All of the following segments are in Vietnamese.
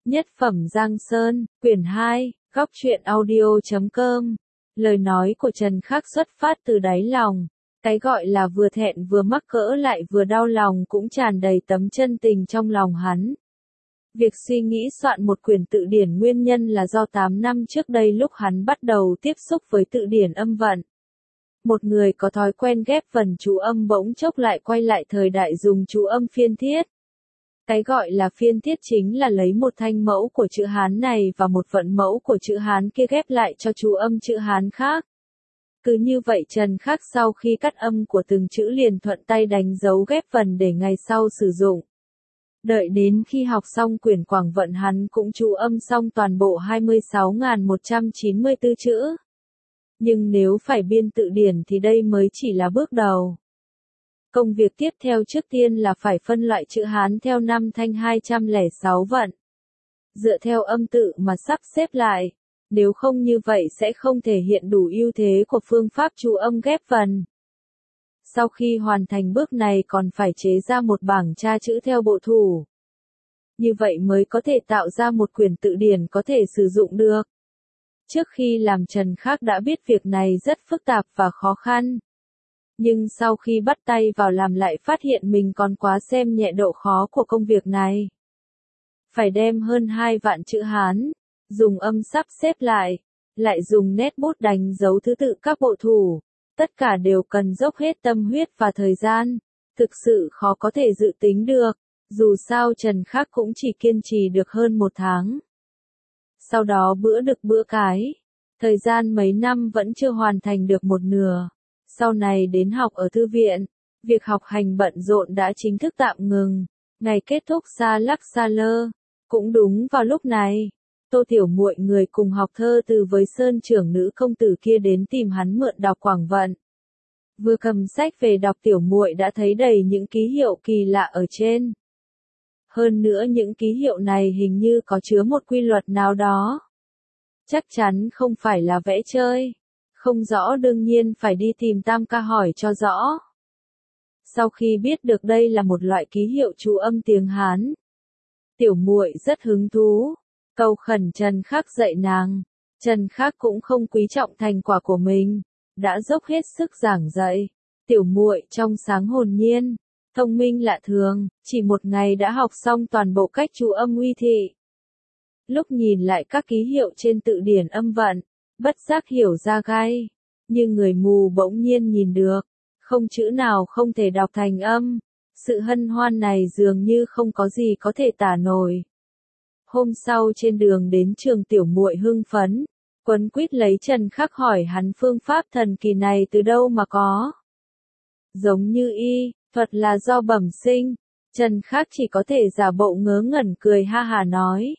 Nhất phẩm Giang Sơn, quyển 2, góc truyện audio.com. Lời nói của Trần Khắc xuất phát từ đáy lòng. Cái gọi là vừa thẹn vừa mắc cỡ lại vừa đau lòng cũng tràn đầy tấm chân tình trong lòng hắn. Việc suy nghĩ soạn một quyển tự điển nguyên nhân là do 8 năm trước đây lúc hắn bắt đầu tiếp xúc với tự điển âm vận. Một người có thói quen ghép vần chú âm bỗng chốc lại quay lại thời đại dùng chú âm phiên thiết. Cái gọi là phiên thiết chính là lấy một thanh mẫu của chữ Hán này và một vận mẫu của chữ Hán kia ghép lại cho chú âm chữ Hán khác. Cứ như vậy Trần Khắc sau khi cắt âm của từng chữ liền thuận tay đánh dấu ghép vần để ngày sau sử dụng. Đợi đến khi học xong quyển Quảng Vận hắn cũng chú âm xong toàn bộ 26.194 chữ. Nhưng nếu phải biên tự điển thì đây mới chỉ là bước đầu. Công việc tiếp theo trước tiên là phải phân loại chữ Hán theo năm thanh 206 vận. Dựa theo âm tự mà sắp xếp lại, nếu không như vậy sẽ không thể hiện đủ ưu thế của phương pháp chú âm ghép vần. Sau khi hoàn thành bước này còn phải chế ra một bảng tra chữ theo bộ thủ. Như vậy mới có thể tạo ra một quyển tự điển có thể sử dụng được. Trước khi làm Trần Khắc đã biết việc này rất phức tạp và khó khăn. Nhưng sau khi bắt tay vào làm lại phát hiện mình còn quá xem nhẹ độ khó của công việc này. Phải đem hơn 2 vạn chữ Hán, dùng âm sắp xếp lại dùng nét bút đánh dấu thứ tự các bộ thủ, tất cả đều cần dốc hết tâm huyết và thời gian, thực sự khó có thể dự tính được, dù sao Trần Khắc cũng chỉ kiên trì được hơn 1 tháng. Sau đó bữa đực bữa cái, thời gian mấy năm vẫn chưa hoàn thành được một nửa. Sau này đến học ở thư viện, việc học hành bận rộn đã chính thức tạm ngừng, ngày kết thúc xa lắc xa lơ. Cũng đúng vào lúc này, Tô Tiểu Muội người cùng học thơ từ với Sơn trưởng nữ công tử kia đến tìm hắn mượn đọc Quảng Vận. Vừa cầm sách về đọc Tiểu Muội đã thấy đầy những ký hiệu kỳ lạ ở trên. Hơn nữa những ký hiệu này hình như có chứa một quy luật nào đó. Chắc chắn không phải là vẽ chơi. Không rõ đương nhiên phải đi tìm Tam ca hỏi cho rõ. Sau khi biết được đây là một loại ký hiệu chú âm tiếng Hán, Tiểu Muội rất hứng thú, cầu khẩn Trần Khắc dạy nàng. Trần Khắc cũng không quý trọng thành quả của mình, đã dốc hết sức giảng dạy. Tiểu Muội trong sáng hồn nhiên, thông minh lạ thường, chỉ một ngày đã học xong toàn bộ cách chú âm uy thị. Lúc nhìn lại các ký hiệu trên tự điển âm vận, bất giác hiểu ra gai, như người mù bỗng nhiên nhìn được, không chữ nào không thể đọc thành âm, sự hân hoan này dường như không có gì có thể tả nổi. Hôm sau trên đường đến trường Tiểu Muội hưng phấn, quấn quýt lấy Trần Khắc hỏi hắn phương pháp thần kỳ này từ đâu mà có. Giống như y, thuật là do bẩm sinh, Trần Khắc chỉ có thể giả bộ ngớ ngẩn cười ha hà nói.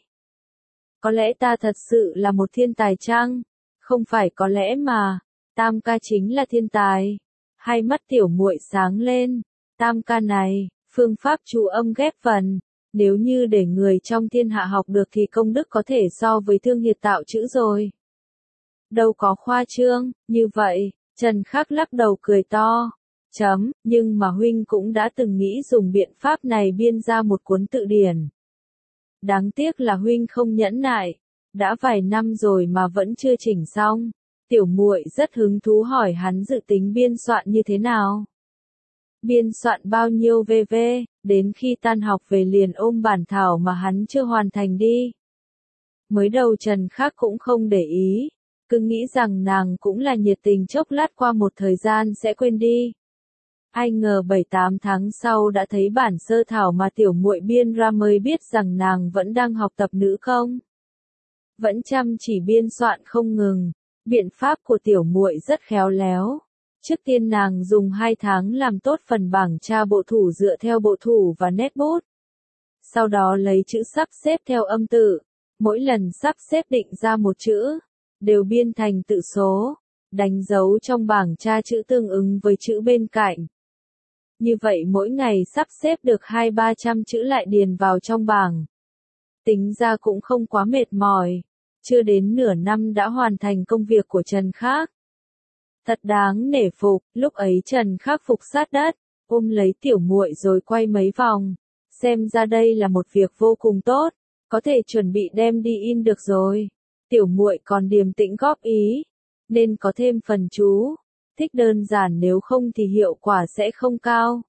Có lẽ ta thật sự là một thiên tài chăng? Không phải có lẽ mà, Tam ca chính là thiên tài. Hai mắt Tiểu Muội sáng lên, Tam ca này, phương pháp chú âm ghép vần, nếu như để người trong thiên hạ học được thì công đức có thể so với Thương Hiệt tạo chữ rồi. Đâu có khoa trương, như vậy, Trần Khắc lắc đầu cười to. Nhưng mà huynh cũng đã từng nghĩ dùng biện pháp này biên ra một cuốn tự điển. Đáng tiếc là huynh không nhẫn nại, đã vài năm rồi mà vẫn chưa chỉnh xong. Tiểu Muội rất hứng thú hỏi hắn dự tính biên soạn như thế nào. Biên soạn bao nhiêu VV, đến khi tan học về liền ôm bản thảo mà hắn chưa hoàn thành đi. Mới đầu Trần Khắc cũng không để ý, cứ nghĩ rằng nàng cũng là nhiệt tình chốc lát qua một thời gian sẽ quên đi. Ai ngờ 7-8 tháng sau đã thấy bản sơ thảo mà Tiểu Muội biên ra mới biết rằng nàng vẫn đang học tập nữ công. Vẫn chăm chỉ biên soạn không ngừng, biện pháp của Tiểu Muội rất khéo léo. Trước tiên nàng dùng 2 tháng làm tốt phần bảng tra bộ thủ dựa theo bộ thủ và nét bút. Sau đó lấy chữ sắp xếp theo âm tự, mỗi lần sắp xếp định ra một chữ, đều biên thành tự số, đánh dấu trong bảng tra chữ tương ứng với chữ bên cạnh. Như vậy mỗi ngày sắp xếp được 200-300 chữ lại điền vào trong bảng. Tính ra cũng không quá mệt mỏi, chưa đến nửa năm đã hoàn thành công việc của Trần Khắc. Thật đáng nể phục, lúc ấy Trần Khắc phục sát đất, ôm lấy Tiểu Muội rồi quay mấy vòng, xem ra đây là một việc vô cùng tốt, Có thể chuẩn bị đem đi in được rồi. Tiểu muội còn điềm tĩnh góp ý. Nên có thêm phần chú. Thích đơn giản nếu không thì hiệu quả sẽ không cao.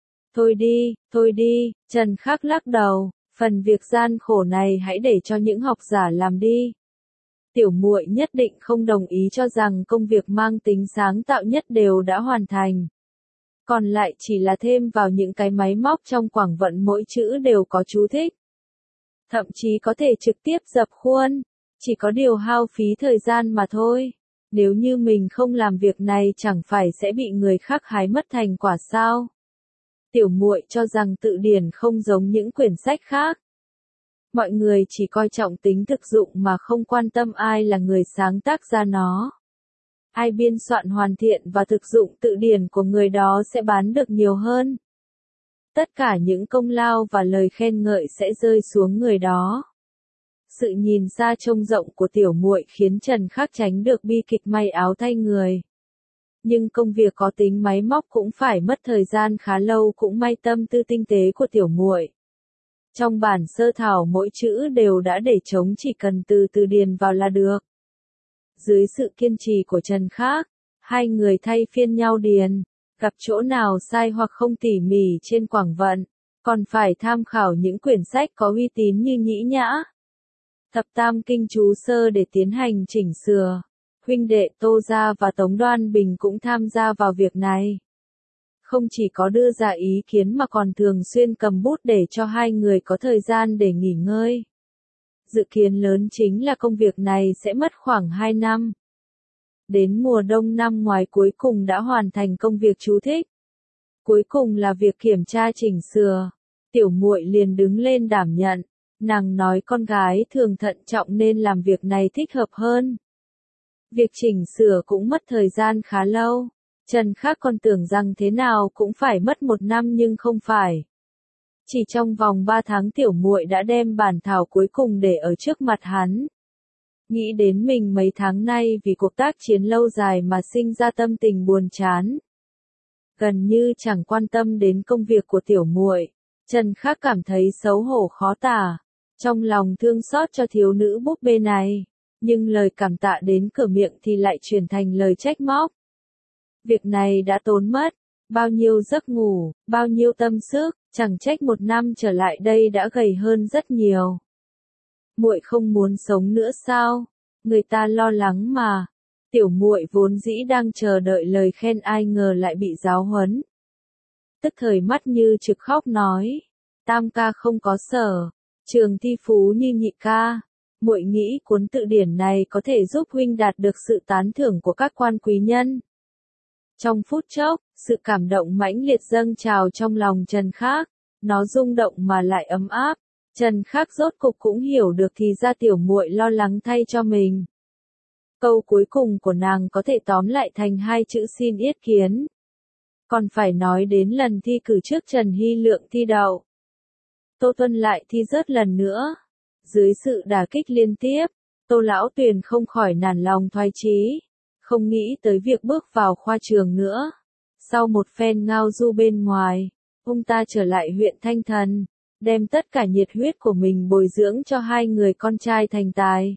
Thôi đi, Trần Khắc lắc đầu. Phần việc gian khổ này hãy để cho những học giả làm đi. Tiểu muội nhất định không đồng ý cho rằng công việc mang tính sáng tạo nhất đều đã hoàn thành. Còn lại chỉ là thêm vào những cái máy móc trong quảng vận mỗi chữ đều có chú thích. Thậm chí có thể trực tiếp dập khuôn, chỉ có điều hao phí thời gian mà thôi. Nếu như mình không làm việc này chẳng phải sẽ bị người khác hái mất thành quả sao? Tiểu muội cho rằng tự điển không giống những quyển sách khác. Mọi người chỉ coi trọng tính thực dụng mà không quan tâm ai là người sáng tác ra nó. Ai biên soạn hoàn thiện và thực dụng tự điển của người đó sẽ bán được nhiều hơn. Tất cả những công lao và lời khen ngợi sẽ rơi xuống người đó. Sự nhìn xa trông rộng của tiểu muội khiến Trần Khắc tránh được bi kịch may áo thay người. Nhưng công việc có tính máy móc cũng phải mất thời gian khá lâu cũng may tâm tư tinh tế của tiểu muội. Trong bản sơ thảo mỗi chữ đều đã để trống chỉ cần từ từ điền vào là được. Dưới sự kiên trì của Trần Khắc, hai người thay phiên nhau điền, gặp chỗ nào sai hoặc không tỉ mỉ trên quảng vận, còn phải tham khảo những quyển sách có uy tín như Nhĩ Nhã, Thập Tam Kinh Chú Sơ để tiến hành chỉnh sửa. Huynh đệ Tô Gia và Tống Đoan Bình cũng tham gia vào việc này. Không chỉ có đưa ra ý kiến mà còn thường xuyên cầm bút để cho hai người có thời gian để nghỉ ngơi. Dự kiến lớn chính là công việc này sẽ mất khoảng 2 năm. Đến mùa đông năm ngoái cuối cùng đã hoàn thành công việc chú thích. Cuối cùng là việc kiểm tra chỉnh sửa. Tiểu muội liền đứng lên đảm nhận. Nàng nói con gái thường thận trọng nên làm việc này thích hợp hơn. Việc chỉnh sửa cũng mất thời gian khá lâu. Trần Khắc còn tưởng rằng thế nào cũng phải mất 1 năm nhưng không phải. Chỉ trong vòng 3 tháng tiểu muội đã đem bản thảo cuối cùng để ở trước mặt hắn. Nghĩ đến mình mấy tháng nay vì cuộc tác chiến lâu dài mà sinh ra tâm tình buồn chán. Gần như chẳng quan tâm đến công việc của tiểu muội, Trần Khắc cảm thấy xấu hổ khó tả. Trong lòng thương xót cho thiếu nữ búp bê này, nhưng lời cảm tạ đến cửa miệng thì lại chuyển thành lời trách móc. Việc này đã tốn mất bao nhiêu giấc ngủ, bao nhiêu tâm sức, chẳng trách 1 năm trở lại đây đã gầy hơn rất nhiều. Muội không muốn sống nữa sao? Người ta lo lắng mà. Tiểu muội vốn dĩ đang chờ đợi lời khen ai ngờ lại bị giáo huấn. Tức thời mắt như trực khóc nói, Tam ca không có sở trường thi phú như nhị ca. Muội nghĩ cuốn tự điển này có thể giúp huynh đạt được sự tán thưởng của các quan quý nhân. Trong phút chốc, sự cảm động mãnh liệt dâng trào trong lòng Trần Khắc, nó rung động mà lại ấm áp. Trần Khắc rốt cục cũng hiểu được thì ra tiểu muội lo lắng thay cho mình. Câu cuối cùng của nàng có thể tóm lại thành 2 chữ xin yết kiến. Còn phải nói đến lần thi cử trước Trần Hy Lượng thi đậu. Tô Tuân lại thi rớt lần nữa. Dưới sự đả kích liên tiếp, Tô Lão Tuyền không khỏi nản lòng thoái chí, không nghĩ tới việc bước vào khoa trường nữa. Sau một phen ngao du bên ngoài, ông ta trở lại huyện Thanh Thần, đem tất cả nhiệt huyết của mình bồi dưỡng cho 2 người con trai thành tài.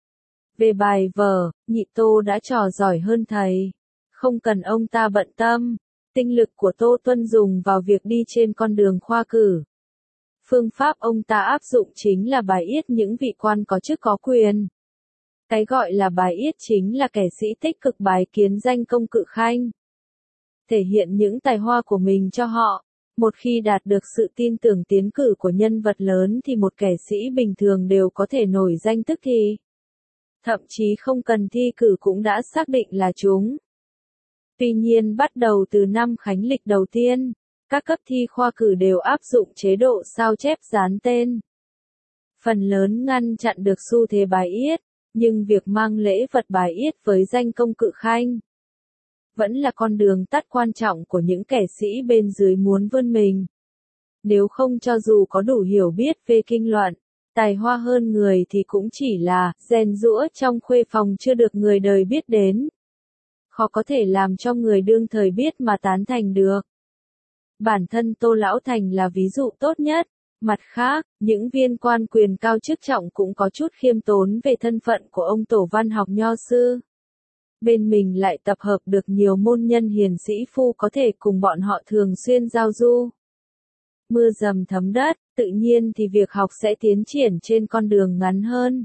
Về bài vở, nhị Tô đã trò giỏi hơn thầy. Không cần ông ta bận tâm, tinh lực của Tô Tuân dùng vào việc đi trên con đường khoa cử. Phương pháp ông ta áp dụng chính là bài yết những vị quan có chức có quyền. Cái gọi là bài yết chính là kẻ sĩ tích cực bái kiến danh công cự khanh. Thể hiện những tài hoa của mình cho họ. Một khi đạt được sự tin tưởng tiến cử của nhân vật lớn thì một kẻ sĩ bình thường đều có thể nổi danh tức thì. Thậm chí không cần thi cử cũng đã xác định là chúng. Tuy nhiên bắt đầu từ năm khánh lịch đầu tiên, các cấp thi khoa cử đều áp dụng chế độ sao chép dán tên. Phần lớn ngăn chặn được xu thế bài yết, nhưng việc mang lễ vật bài yết với danh công cự khanh vẫn là con đường tắt quan trọng của những kẻ sĩ bên dưới muốn vươn mình. Nếu không cho dù có đủ hiểu biết về kinh luận, tài hoa hơn người thì cũng chỉ là rèn giũa trong khuê phòng chưa được người đời biết đến. Khó có thể làm cho người đương thời biết mà tán thành được. Bản thân Tô Lão Thành là ví dụ tốt nhất. Mặt khác, những viên quan quyền cao chức trọng cũng có chút khiêm tốn về thân phận của ông tổ văn học nho sư. Bên mình lại tập hợp được nhiều môn nhân hiền sĩ phu có thể cùng bọn họ thường xuyên giao du. Mưa dầm thấm đất, tự nhiên thì việc học sẽ tiến triển trên con đường ngắn hơn.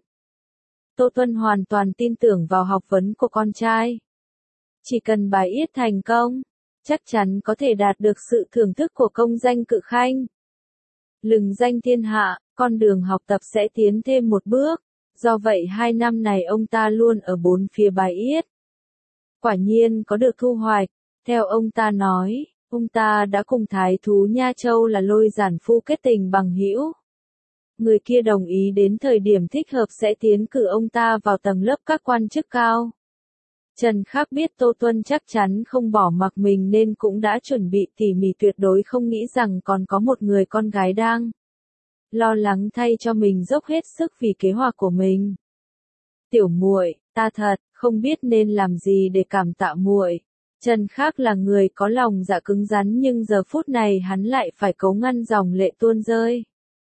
Tô Tuân hoàn toàn tin tưởng vào học vấn của con trai. Chỉ cần bài yết thành công, chắc chắn có thể đạt được sự thưởng thức của công danh cự khanh. Lừng danh thiên hạ, con đường học tập sẽ tiến thêm một bước. Do vậy 2 năm này ông ta luôn ở bốn phía bài yết. Quả nhiên có được thu hoạch. Theo ông ta nói, ông ta đã cùng thái thú Nha Châu là Lôi Giản Phu kết tình bằng hữu. Người kia đồng ý đến thời điểm thích hợp sẽ tiến cử ông ta vào tầng lớp các quan chức cao. Trần Khắc biết Tô Tuân chắc chắn không bỏ mặc mình nên cũng đã chuẩn bị tỉ mỉ, tuyệt đối không nghĩ rằng còn có một người con gái đang lo lắng thay cho mình dốc hết sức vì kế hoạch của mình. Tiểu muội, ta thật không biết nên làm gì để cảm tạ muội. Trần Khắc là người có lòng dạ cứng rắn nhưng giờ phút này hắn lại phải cố ngăn dòng lệ tuôn rơi.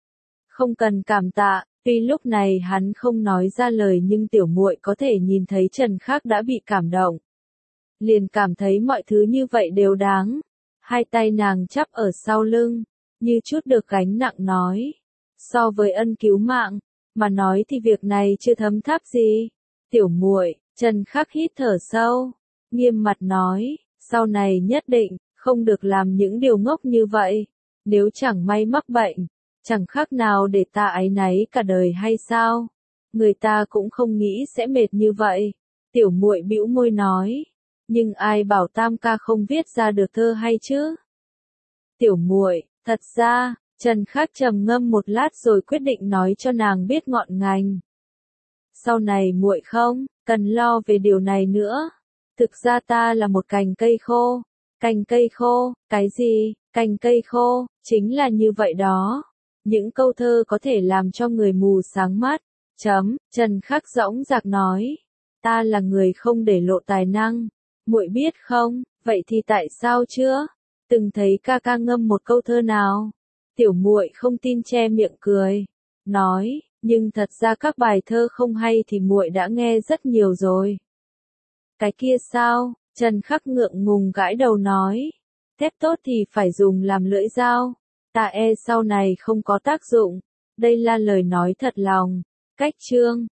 Không cần cảm tạ, tuy lúc này hắn không nói ra lời nhưng tiểu muội có thể nhìn thấy Trần Khắc đã bị cảm động. Liền cảm thấy mọi thứ như vậy đều đáng. Hai tay nàng chắp ở sau lưng, như chút được gánh nặng nói. So với ân cứu mạng, mà nói thì việc này chưa thấm tháp gì. Tiểu muội, Trần Khắc hít thở sâu, nghiêm mặt nói, sau này nhất định, không được làm những điều ngốc như vậy. Nếu chẳng may mắc bệnh, chẳng khác nào để ta áy náy cả đời hay sao? Người ta cũng không nghĩ sẽ mệt như vậy. Tiểu muội bĩu môi nói, nhưng ai bảo Tam ca không viết ra được thơ hay chứ? Tiểu muội, thật ra, Trần Khắc trầm ngâm một lát rồi quyết định nói cho nàng biết ngọn ngành. Sau này muội không cần lo về điều này nữa. Thực ra ta là một cành cây khô. Cành cây khô, cái gì? Cành cây khô, chính là như vậy đó. Những câu thơ có thể làm cho người mù sáng mắt. Trần Khắc dõng dạc nói. Ta là người không để lộ tài năng. Muội biết không, vậy thì tại sao chưa? Từng thấy ca ca ngâm một câu thơ nào? Tiểu muội không tin che miệng cười. Nói, nhưng thật ra các bài thơ không hay thì muội đã nghe rất nhiều rồi. Cái kia sao? Trần Khắc ngượng ngùng gãi đầu nói. Thép tốt thì phải dùng làm lưỡi dao. Ta e sau này không có tác dụng. Đây là lời nói thật lòng. Cách chương